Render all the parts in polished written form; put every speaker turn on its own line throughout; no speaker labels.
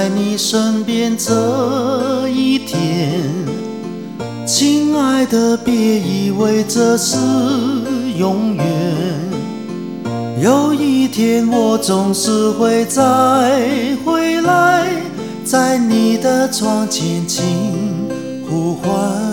在你身边这一天，亲爱的，别以为这是永远。有一天我总是会再回来，在你的窗前轻呼唤。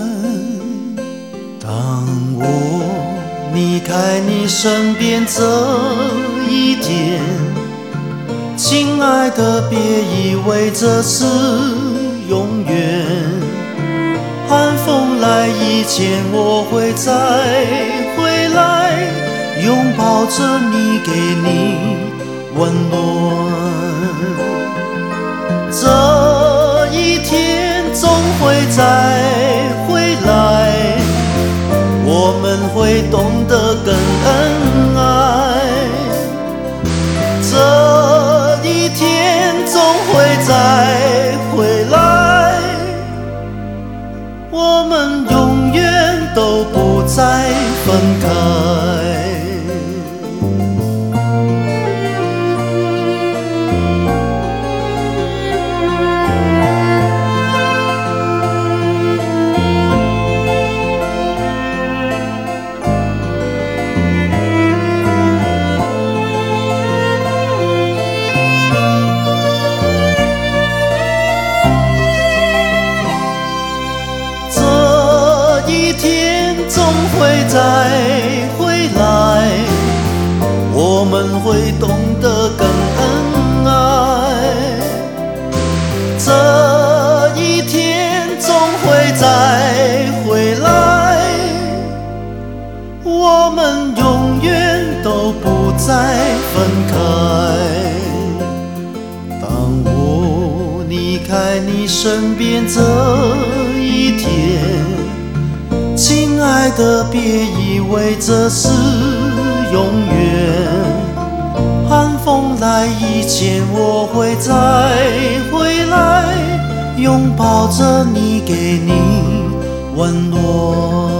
当我离开你身边这一天，亲爱的，别以为这是永远。寒风来以前，我会再回来，拥抱着你，给你温暖。这一天总会再回来，我们会懂得更恩爱。这一天总会再回来，我们永远都不再分开。会再回来，我们会懂得更恩爱。这一天总会再回来，我们永远都不再分开。当我离开你身边这一天，亲爱的，别以为这是永远。寒风来以前，我会再回来，拥抱着你，给你温暖。